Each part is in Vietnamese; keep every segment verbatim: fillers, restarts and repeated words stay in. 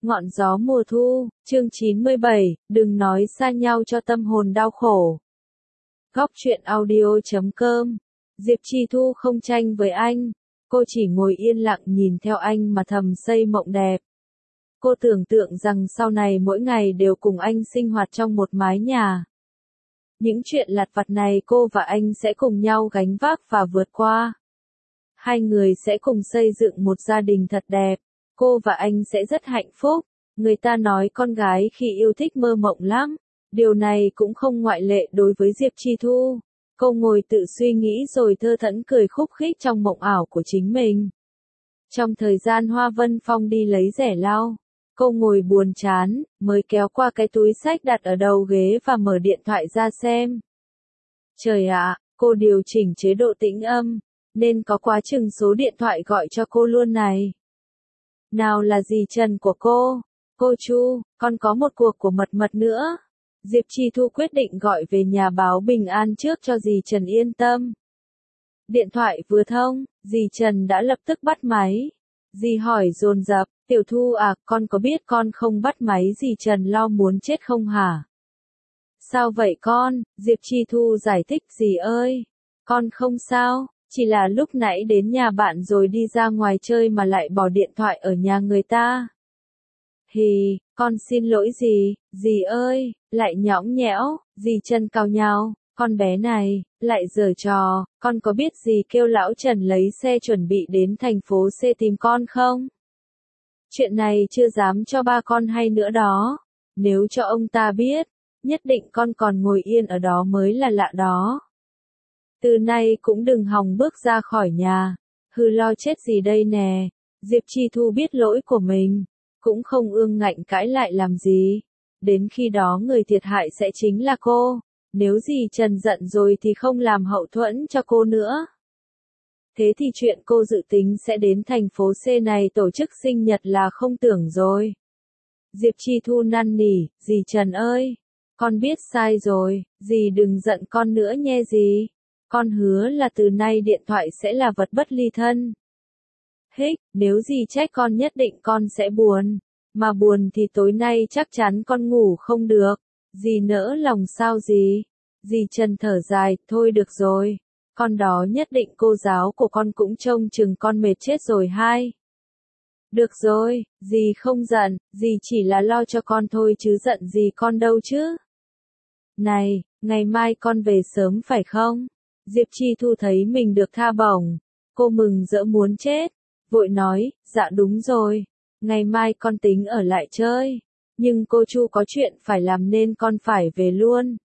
Ngọn gió mùa thu, chương chín mươi bảy, đừng nói xa nhau cho tâm hồn đau khổ. Góc truyện audio chấm com. Diệp Chi Thu không tranh với anh, cô chỉ ngồi yên lặng nhìn theo anh mà thầm xây mộng đẹp. Cô tưởng tượng rằng sau này mỗi ngày đều cùng anh sinh hoạt trong một mái nhà. Những chuyện lặt vặt này cô và anh sẽ cùng nhau gánh vác và vượt qua. Hai người sẽ cùng xây dựng một gia đình thật đẹp. Cô và anh sẽ rất hạnh phúc. Người ta nói con gái khi yêu thích mơ mộng lắm. Điều này cũng không ngoại lệ đối với Diệp Chi Thu. Cô ngồi tự suy nghĩ rồi thơ thẫn cười khúc khích trong mộng ảo của chính mình. Trong thời gian Hoa Vân Phong đi lấy rẻ lau, cô ngồi buồn chán, mới kéo qua cái túi xách đặt ở đầu ghế và mở điện thoại ra xem. Trời ạ, cô điều chỉnh chế độ tĩnh âm, nên có quá chừng số điện thoại gọi cho cô luôn này. Nào là dì Trần của cô, cô Chu, còn có một cuộc của Mật Mật nữa. Diệp Chi Thu quyết định gọi về nhà báo bình an trước cho dì Trần yên tâm. Điện thoại vừa thông, dì Trần đã lập tức bắt máy. Dì hỏi dồn dập, Tiểu Thu à, con có biết con không bắt máy dì Trần lo muốn chết không hả? Sao vậy con? Diệp Chi Thu giải thích, dì ơi, con không sao. Chỉ là lúc nãy đến nhà bạn rồi đi ra ngoài chơi mà lại bỏ điện thoại ở nhà người ta. Hì, con xin lỗi dì, dì ơi, lại nhõng nhẽo, dì Trần cào nhào, con bé này, lại giở trò, con có biết dì kêu lão Trần lấy xe chuẩn bị đến thành phố C tìm con không? Chuyện này chưa dám cho ba con hay nữa đó, nếu cho ông ta biết, nhất định con còn ngồi yên ở đó mới là lạ đó. Từ nay cũng đừng hòng bước ra khỏi nhà, hư lo chết gì đây nè. Diệp Chi Thu biết lỗi của mình, cũng không ương ngạnh cãi lại làm gì. Đến khi đó người thiệt hại sẽ chính là cô, nếu dì Trần giận rồi thì không làm hậu thuẫn cho cô nữa. Thế thì chuyện cô dự tính sẽ đến thành phố C này tổ chức sinh nhật là không tưởng rồi. Diệp Chi Thu năn nỉ, dì Trần ơi, con biết sai rồi, dì đừng giận con nữa nhé dì. Con hứa là từ nay điện thoại sẽ là vật bất ly thân. Hích, nếu dì trách con nhất định con sẽ buồn. Mà buồn thì tối nay chắc chắn con ngủ không được. Dì nỡ lòng sao dì? Dì Trần thở dài, thôi được rồi. Con đó nhất định cô giáo của con cũng trông chừng con mệt chết rồi hai. Được rồi, dì không giận, dì chỉ là lo cho con thôi chứ giận gì con đâu chứ. Này, ngày mai con về sớm phải không? Diệp Chi Thu thấy mình được tha bổng, cô mừng rỡ muốn chết, vội nói, dạ đúng rồi, ngày mai con tính ở lại chơi, nhưng cô Chu có chuyện phải làm nên con phải về luôn.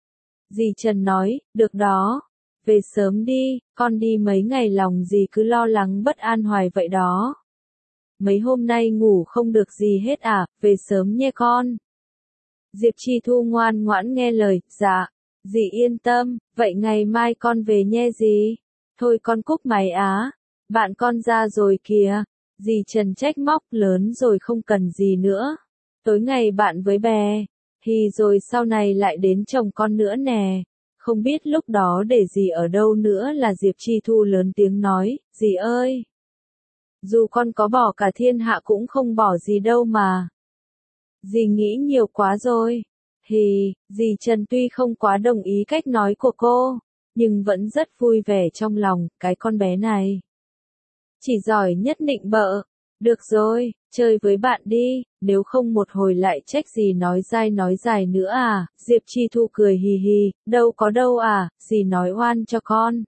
Dì Trần nói, được đó, về sớm đi, con đi mấy ngày lòng dì cứ lo lắng bất an hoài vậy đó. Mấy hôm nay ngủ không được gì hết à, về sớm nhé con. Diệp Chi Thu ngoan ngoãn nghe lời, dạ. Dì yên tâm, vậy ngày mai con về nhé dì. Thôi con cúp máy á, bạn con ra rồi kìa. Dì Trần trách móc, lớn rồi không cần gì nữa. Tối ngày bạn với bè, thì rồi sau này lại đến chồng con nữa nè. Không biết lúc đó để dì ở đâu nữa là Diệp Chi Thu lớn tiếng nói, dì ơi. Dù con có bỏ cả thiên hạ cũng không bỏ gì đâu mà. Dì nghĩ nhiều quá rồi. Thì, dì Trần tuy không quá đồng ý cách nói của cô, nhưng vẫn rất vui vẻ trong lòng, cái con bé này. Chỉ giỏi nhất nịnh bợ. Được rồi, chơi với bạn đi, nếu không một hồi lại trách dì nói dai nói dài nữa à. Diệp Chi Thu cười hì hì, đâu có đâu à, dì nói oan cho con.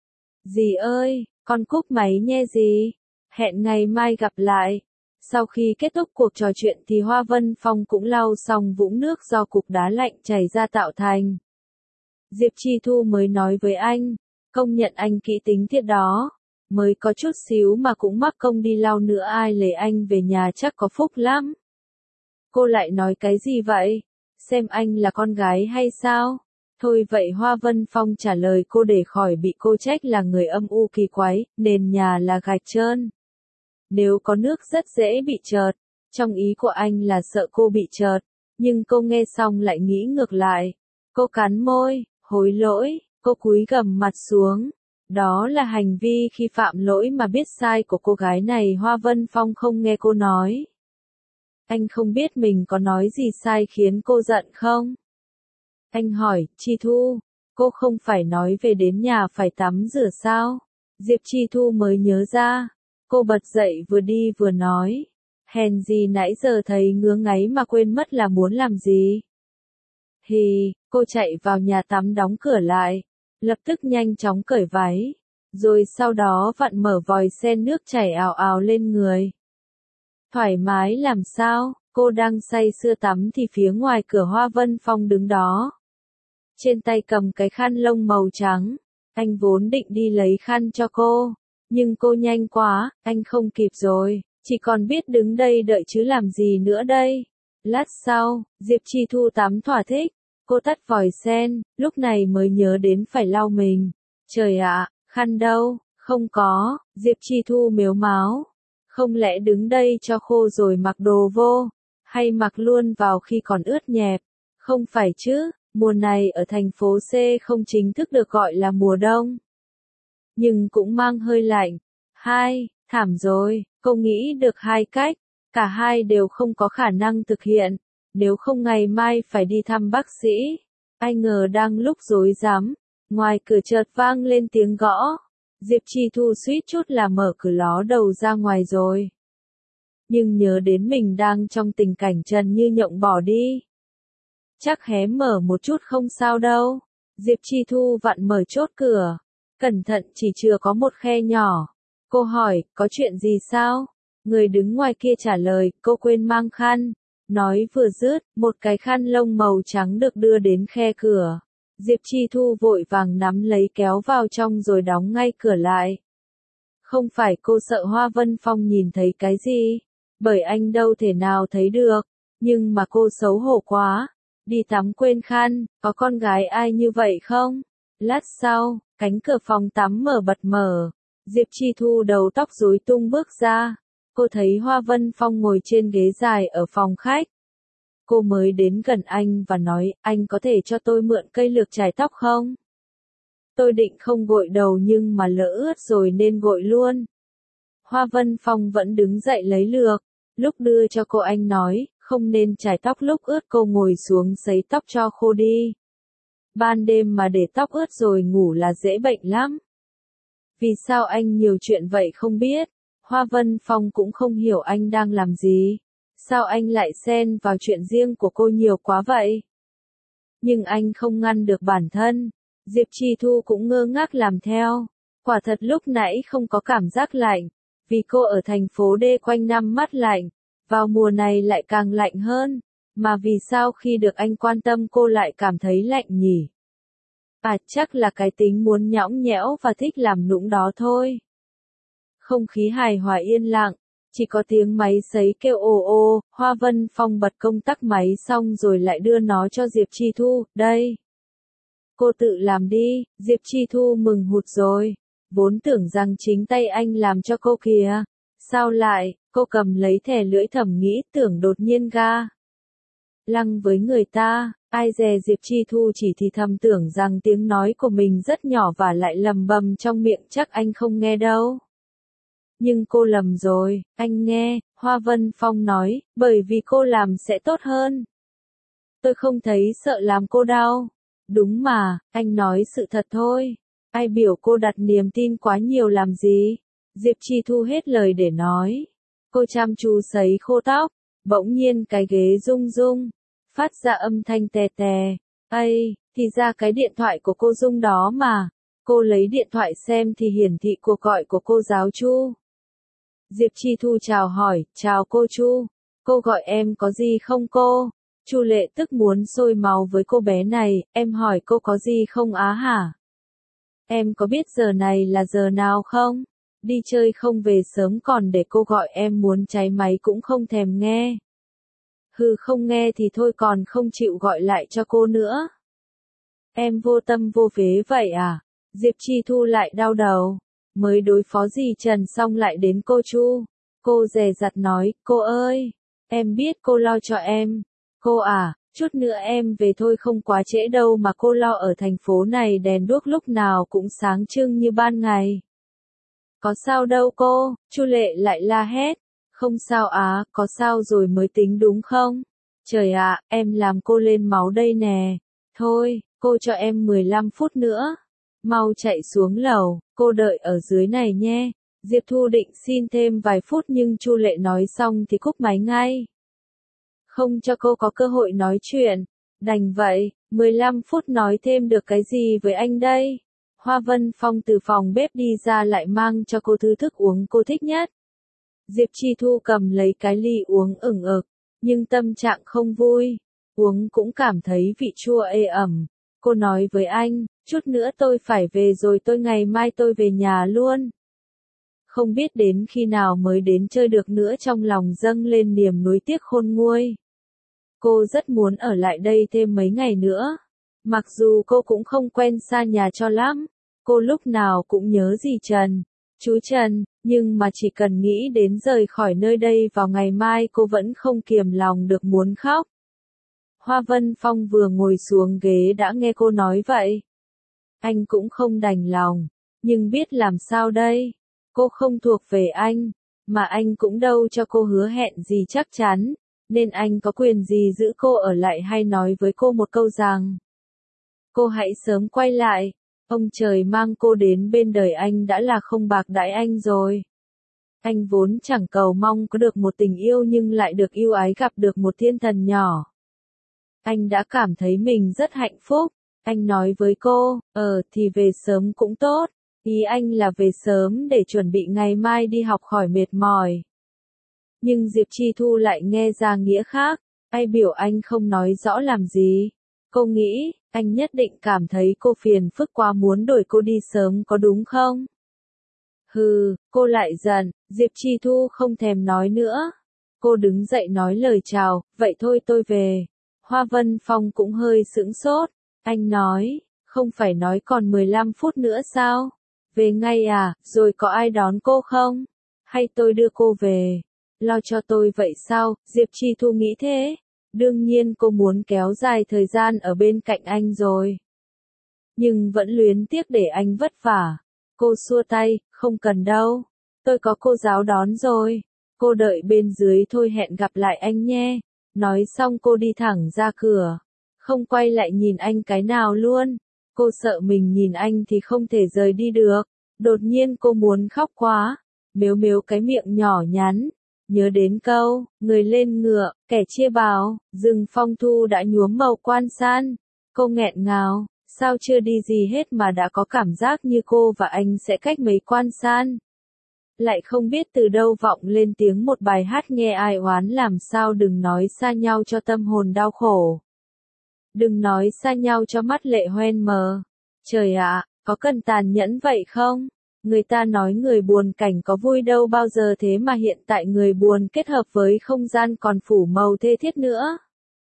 Dì ơi, con cúp máy nhé dì. Hẹn ngày mai gặp lại. Sau khi kết thúc cuộc trò chuyện thì Hoa Vân Phong cũng lau xong vũng nước do cục đá lạnh chảy ra tạo thành. Diệp Chi Thu mới nói với anh, công nhận anh kỹ tính thiệt đó, mới có chút xíu mà cũng mắc công đi lau nữa, ai lấy anh về nhà chắc có phúc lắm. Cô lại nói cái gì vậy? Xem anh là con gái hay sao? Thôi vậy Hoa Vân Phong trả lời cô để khỏi bị cô trách là người âm u kỳ quái, nền nhà là gạch trơn. Nếu có nước rất dễ bị trợt, trong ý của anh là sợ cô bị trợt, nhưng cô nghe xong lại nghĩ ngược lại. Cô cắn môi, hối lỗi, cô cúi gằm mặt xuống. Đó là hành vi khi phạm lỗi mà biết sai của cô gái này. Hoa Vân Phong không nghe cô nói. Anh không biết mình có nói gì sai khiến cô giận không? Anh hỏi, Chi Thu, cô không phải nói về đến nhà phải tắm rửa sao? Diệp Chi Thu mới nhớ ra. Cô bật dậy vừa đi vừa nói. Hèn gì nãy giờ thấy ngứa ngáy mà quên mất là muốn làm gì. Hì, cô chạy vào nhà tắm đóng cửa lại. Lập tức nhanh chóng cởi váy. Rồi sau đó vặn mở vòi sen nước chảy ào ào lên người. Thoải mái làm sao, cô đang say sưa tắm thì phía ngoài cửa Hoa Vân Phong đứng đó. Trên tay cầm cái khăn lông màu trắng. Anh vốn định đi lấy khăn cho cô. Nhưng cô nhanh quá, anh không kịp rồi. Chỉ còn biết đứng đây đợi chứ làm gì nữa đây. Lát sau, Diệp Chi Thu tắm thỏa thích. Cô tắt vòi sen, lúc này mới nhớ đến phải lau mình. Trời ạ, khăn đâu, không có, Diệp Chi Thu mếu máo. Không lẽ đứng đây cho khô rồi mặc đồ vô, hay mặc luôn vào khi còn ướt nhẹp? Không phải chứ, mùa này ở thành phố C không chính thức được gọi là mùa đông. Nhưng cũng mang hơi lạnh. Hai, thảm rồi, cô nghĩ được hai cách, cả hai đều không có khả năng thực hiện. Nếu không ngày mai phải đi thăm bác sĩ. Ai ngờ đang lúc rối rắm, ngoài cửa chợt vang lên tiếng gõ. Diệp Chi Thu suýt chút là mở cửa ló đầu ra ngoài rồi. Nhưng nhớ đến mình đang trong tình cảnh trần như nhộng bỏ đi. Chắc hé mở một chút không sao đâu. Diệp Chi Thu vặn mở chốt cửa. Cẩn thận chỉ chừa có một khe nhỏ. Cô hỏi, có chuyện gì sao? Người đứng ngoài kia trả lời, cô quên mang khăn. Nói vừa dứt, một cái khăn lông màu trắng được đưa đến khe cửa. Diệp Chi Thu vội vàng nắm lấy kéo vào trong rồi đóng ngay cửa lại. Không phải cô sợ Hoa Vân Phong nhìn thấy cái gì, bởi anh đâu thể nào thấy được, nhưng mà cô xấu hổ quá. Đi tắm quên khăn, có con gái ai như vậy không? Lát sau, cánh cửa phòng tắm mở bật mở. Diệp Chi Thu đầu tóc rối tung bước ra. Cô thấy Hoa Vân Phong ngồi trên ghế dài ở phòng khách. Cô mới đến gần anh và nói, anh có thể cho tôi mượn cây lược chải tóc không? Tôi định không gội đầu nhưng mà lỡ ướt rồi nên gội luôn. Hoa Vân Phong vẫn đứng dậy lấy lược. Lúc đưa cho cô anh nói, không nên chải tóc lúc ướt, cô ngồi xuống sấy tóc cho khô đi. Ban đêm mà để tóc ướt rồi ngủ là dễ bệnh lắm. Vì sao anh nhiều chuyện vậy không biết? Hoa Vân Phong cũng không hiểu anh đang làm gì. Sao anh lại xen vào chuyện riêng của cô nhiều quá vậy? Nhưng anh không ngăn được bản thân. Diệp Chi Thu cũng ngơ ngác làm theo. Quả thật lúc nãy không có cảm giác lạnh. Vì cô ở thành phố D quanh năm mát lạnh. Vào mùa này lại càng lạnh hơn. Mà vì sao khi được anh quan tâm cô lại cảm thấy lạnh nhỉ? À chắc là cái tính muốn nhõng nhẽo và thích làm nũng đó thôi. Không khí hài hòa yên lặng. Chỉ có tiếng máy sấy kêu ồ ồ. Hoa Vân Phong bật công tắc máy xong rồi lại đưa nó cho Diệp Chi Thu. Đây. Cô tự làm đi. Diệp Chi Thu mừng hụt rồi. Vốn tưởng rằng chính tay anh làm cho cô kìa. Sao lại? Cô cầm lấy thẻ lưỡi thầm nghĩ, tưởng đột nhiên ga lăng với người ta. Ai dè Diệp Chi Thu chỉ thì thầm tưởng rằng tiếng nói của mình rất nhỏ và lại lầm bầm trong miệng, chắc anh không nghe đâu. Nhưng cô lầm rồi, anh nghe. Hoa Vân Phong nói, bởi vì cô làm sẽ tốt hơn. Tôi không thấy sợ làm cô đau. Đúng mà, anh nói sự thật thôi. Ai biểu cô đặt niềm tin quá nhiều làm gì? Diệp Chi Thu hết lời để nói. Cô chăm chú sấy khô tóc. Bỗng nhiên cái ghế rung rung. Phát ra âm thanh tè tè. Ây, thì ra cái điện thoại của cô rung đó mà. Cô lấy điện thoại xem thì hiển thị cuộc gọi của cô giáo Chu. Diệp Chi Thu chào hỏi, chào cô Chu. Cô gọi em có gì không cô? Chu Lệ tức muốn sôi máu với cô bé này, em hỏi cô có gì không á hả? Em có biết giờ này là giờ nào không? Đi chơi không về sớm còn để cô gọi em muốn cháy máy cũng không thèm nghe. Hừ không nghe thì thôi còn không chịu gọi lại cho cô nữa. Em vô tâm vô phế vậy à? Diệp Chi Thu lại đau đầu. Mới đối phó dì Trần xong lại đến cô Chu. Cô dè dặt nói, cô ơi, em biết cô lo cho em. Cô à, chút nữa em về thôi không quá trễ đâu mà cô lo ở thành phố này đèn đuốc lúc nào cũng sáng trưng như ban ngày. Có sao đâu cô, Chu Lệ lại la hét. Không sao á, có sao rồi mới tính đúng không? Trời ạ, em làm cô lên máu đây nè. Thôi, cô cho em mười lăm phút nữa. Mau chạy xuống lầu, cô đợi ở dưới này nhé. Diệp Thu định xin thêm vài phút nhưng Chu Lệ nói xong thì cúp máy ngay. Không cho cô có cơ hội nói chuyện. Đành vậy, mười lăm phút nói thêm được cái gì với anh đây? Hoa Vân Phong từ phòng bếp đi ra lại mang cho cô thứ thức uống cô thích nhất. Diệp Chi Thu cầm lấy cái ly uống ửng ực, nhưng tâm trạng không vui. Uống cũng cảm thấy vị chua ê ẩm. Cô nói với anh, chút nữa tôi phải về rồi tôi ngày mai tôi về nhà luôn. Không biết đến khi nào mới đến chơi được nữa trong lòng dâng lên niềm nuối tiếc khôn nguôi. Cô rất muốn ở lại đây thêm mấy ngày nữa. Mặc dù cô cũng không quen xa nhà cho lắm. Cô lúc nào cũng nhớ dì Trần, chú Trần, nhưng mà chỉ cần nghĩ đến rời khỏi nơi đây vào ngày mai cô vẫn không kiềm lòng được muốn khóc. Hoa Vân Phong vừa ngồi xuống ghế đã nghe cô nói vậy. Anh cũng không đành lòng, nhưng biết làm sao đây? Cô không thuộc về anh, mà anh cũng đâu cho cô hứa hẹn gì chắc chắn, nên anh có quyền gì giữ cô ở lại hay nói với cô một câu rằng cô hãy sớm quay lại. Ông trời mang cô đến bên đời anh đã là không bạc đãi anh rồi. Anh vốn chẳng cầu mong có được một tình yêu nhưng lại được yêu ái gặp được một thiên thần nhỏ. Anh đã cảm thấy mình rất hạnh phúc. Anh nói với cô, ờ thì về sớm cũng tốt. Ý anh là về sớm để chuẩn bị ngày mai đi học khỏi mệt mỏi. Nhưng Diệp Chi Thu lại nghe ra nghĩa khác. Ai biểu anh không nói rõ làm gì. Cô nghĩ, anh nhất định cảm thấy cô phiền phức quá muốn đuổi cô đi sớm có đúng không? Hừ, cô lại giận, Diệp Chi Thu không thèm nói nữa. Cô đứng dậy nói lời chào, vậy thôi tôi về. Hoa Vân Phong cũng hơi sững sốt. Anh nói, không phải nói còn mười lăm phút nữa sao? Về ngay à, rồi có ai đón cô không? Hay tôi đưa cô về? Lo cho tôi vậy sao? Diệp Chi Thu nghĩ thế. Đương nhiên cô muốn kéo dài thời gian ở bên cạnh anh rồi. Nhưng vẫn luyến tiếc để anh vất vả. Cô xua tay, không cần đâu. Tôi có cô giáo đón rồi. Cô đợi bên dưới thôi hẹn gặp lại anh nhé. Nói xong cô đi thẳng ra cửa. Không quay lại nhìn anh cái nào luôn. Cô sợ mình nhìn anh thì không thể rời đi được. Đột nhiên cô muốn khóc quá. Mếu mếu cái miệng nhỏ nhắn. Nhớ đến câu, người lên ngựa, kẻ chia bào, rừng phong thu đã nhuốm màu quan san. Cô nghẹn ngào, sao chưa đi gì hết mà đã có cảm giác như cô và anh sẽ cách mấy quan san. Lại không biết từ đâu vọng lên tiếng một bài hát nghe ai oán làm sao đừng nói xa nhau cho tâm hồn đau khổ. Đừng nói xa nhau cho mắt lệ hoen mờ. Trời ạ, có cần tàn nhẫn vậy không? Người ta nói người buồn cảnh có vui đâu bao giờ thế mà hiện tại người buồn kết hợp với không gian còn phủ màu thê thiết nữa.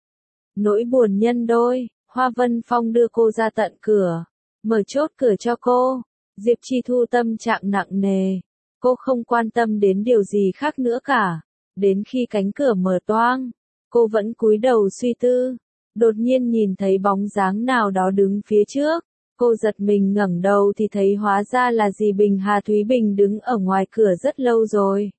Nỗi buồn nhân đôi, Hoa Vân Phong đưa cô ra tận cửa, mở chốt cửa cho cô. Diệp Chi Thu tâm trạng nặng nề, cô không quan tâm đến điều gì khác nữa cả. Đến khi cánh cửa mở toang, cô vẫn cúi đầu suy tư. Đột nhiên nhìn thấy bóng dáng nào đó đứng phía trước. Cô giật mình ngẩng đầu thì thấy hóa ra là dì Bình Hà Thúy Bình đứng ở ngoài cửa rất lâu rồi.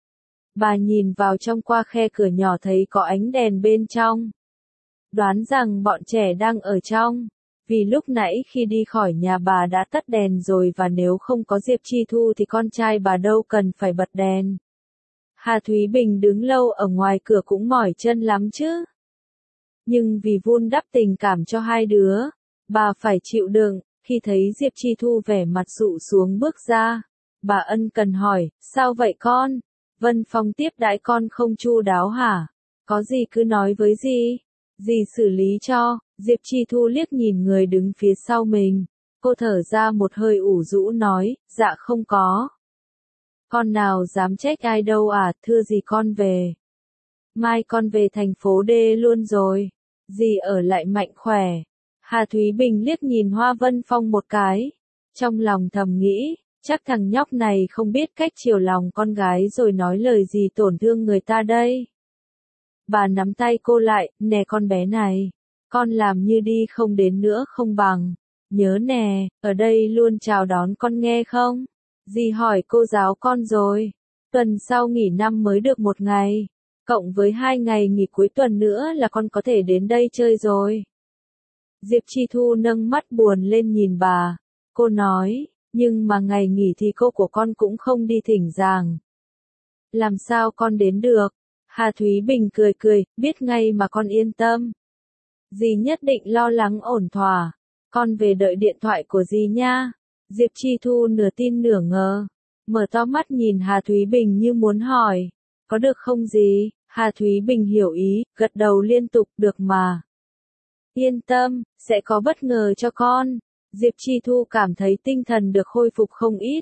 Bà nhìn vào trong qua khe cửa nhỏ thấy có ánh đèn bên trong. Đoán rằng bọn trẻ đang ở trong. Vì lúc nãy khi đi khỏi nhà bà đã tắt đèn rồi và nếu không có Diệp Chi Thu thì con trai bà đâu cần phải bật đèn. Hà Thúy Bình đứng lâu ở ngoài cửa cũng mỏi chân lắm chứ. Nhưng vì vun đắp tình cảm cho hai đứa, bà phải chịu đựng. Khi thấy Diệp Chi Thu vẻ mặt dụ xuống bước ra, bà ân cần hỏi, sao vậy con? Vân Phong tiếp đãi con không chu đáo hả? Có gì cứ nói với dì. Dì xử lý cho. Diệp Chi Thu liếc nhìn người đứng phía sau mình. Cô thở ra một hơi ủ rũ nói, dạ không có. Con nào dám trách ai đâu à, thưa dì con về. Mai con về thành phố D luôn rồi. Dì ở lại mạnh khỏe. Hà Thúy Bình liếc nhìn Hoa Vân Phong một cái. Trong lòng thầm nghĩ, chắc thằng nhóc này không biết cách chiều lòng con gái rồi nói lời gì tổn thương người ta đây. Bà nắm tay cô lại, nè con bé này. Con làm như đi không đến nữa không bằng. Nhớ nè, ở đây luôn chào đón con nghe không? Dì hỏi cô giáo con rồi. Tuần sau nghỉ năm mới được một ngày, cộng với hai ngày nghỉ cuối tuần nữa là con có thể đến đây chơi rồi. Diệp Chi Thu nâng mắt buồn lên nhìn bà. Cô nói, nhưng mà ngày nghỉ thì cô của con cũng không đi thỉnh giảng. Làm sao con đến được? Hà Thúy Bình cười cười, biết ngay mà con yên tâm. Dì nhất định lo lắng ổn thỏa. Con về đợi điện thoại của dì nha. Diệp Chi Thu nửa tin nửa ngờ. Mở to mắt nhìn Hà Thúy Bình như muốn hỏi. Có được không dì? Hà Thúy Bình hiểu ý, gật đầu liên tục, được mà. Yên tâm, sẽ có bất ngờ cho con. Diệp Chi Thu cảm thấy tinh thần được khôi phục không ít.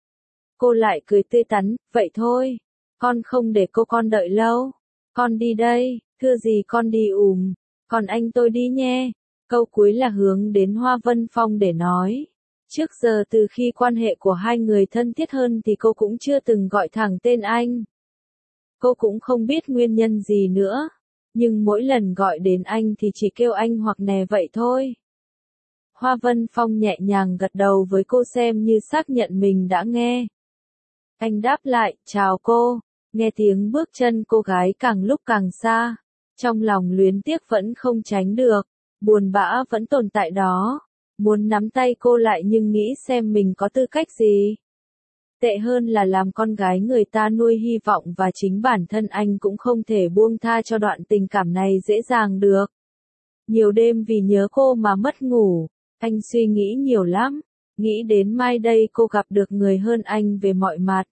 Cô lại cười tươi tắn, vậy thôi. Con không để cô con đợi lâu. Con đi đây, thưa gì con đi ùm. Còn anh tôi đi nhé. Câu cuối là hướng đến Hoa Vân Phong để nói. Trước giờ từ khi quan hệ của hai người thân thiết hơn thì cô cũng chưa từng gọi thẳng tên anh. Cô cũng không biết nguyên nhân gì nữa. Nhưng mỗi lần gọi đến anh thì chỉ kêu anh hoặc nè vậy thôi. Hoa Vân Phong nhẹ nhàng gật đầu với cô xem như xác nhận mình đã nghe. Anh đáp lại, chào cô. Nghe tiếng bước chân cô gái càng lúc càng xa. Trong lòng luyến tiếc vẫn không tránh được. Buồn bã vẫn tồn tại đó. Muốn nắm tay cô lại nhưng nghĩ xem mình có tư cách gì. Tệ hơn là làm con gái người ta nuôi hy vọng và chính bản thân anh cũng không thể buông tha cho đoạn tình cảm này dễ dàng được. Nhiều đêm vì nhớ cô mà mất ngủ. Anh suy nghĩ nhiều lắm. Nghĩ đến mai đây cô gặp được người hơn anh về mọi mặt.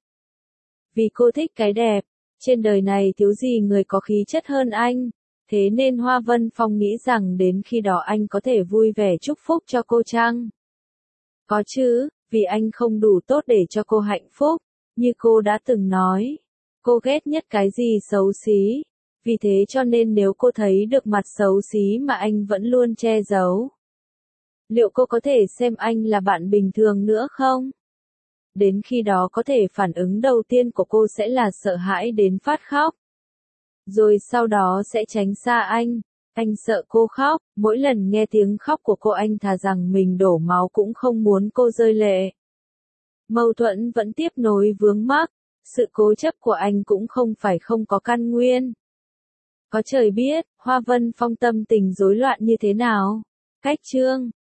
Vì cô thích cái đẹp. Trên đời này thiếu gì người có khí chất hơn anh. Thế nên Hoa Vân Phong nghĩ rằng đến khi đó anh có thể vui vẻ chúc phúc cho cô chăng? Có chứ, vì anh không đủ tốt để cho cô hạnh phúc. Như cô đã từng nói. Cô ghét nhất cái gì xấu xí. Vì thế cho nên nếu cô thấy được mặt xấu xí mà anh vẫn luôn che giấu. Liệu cô có thể xem anh là bạn bình thường nữa không? Đến khi đó có thể phản ứng đầu tiên của cô sẽ là sợ hãi đến phát khóc. Rồi sau đó sẽ tránh xa anh. Anh sợ cô khóc, mỗi lần nghe tiếng khóc của cô anh thà rằng mình đổ máu cũng không muốn cô rơi lệ. Mâu thuẫn vẫn tiếp nối vướng mắc, sự cố chấp của anh cũng không phải không có căn nguyên. Có trời biết, Hoa Vân Phong tâm tình rối loạn như thế nào. Cách chương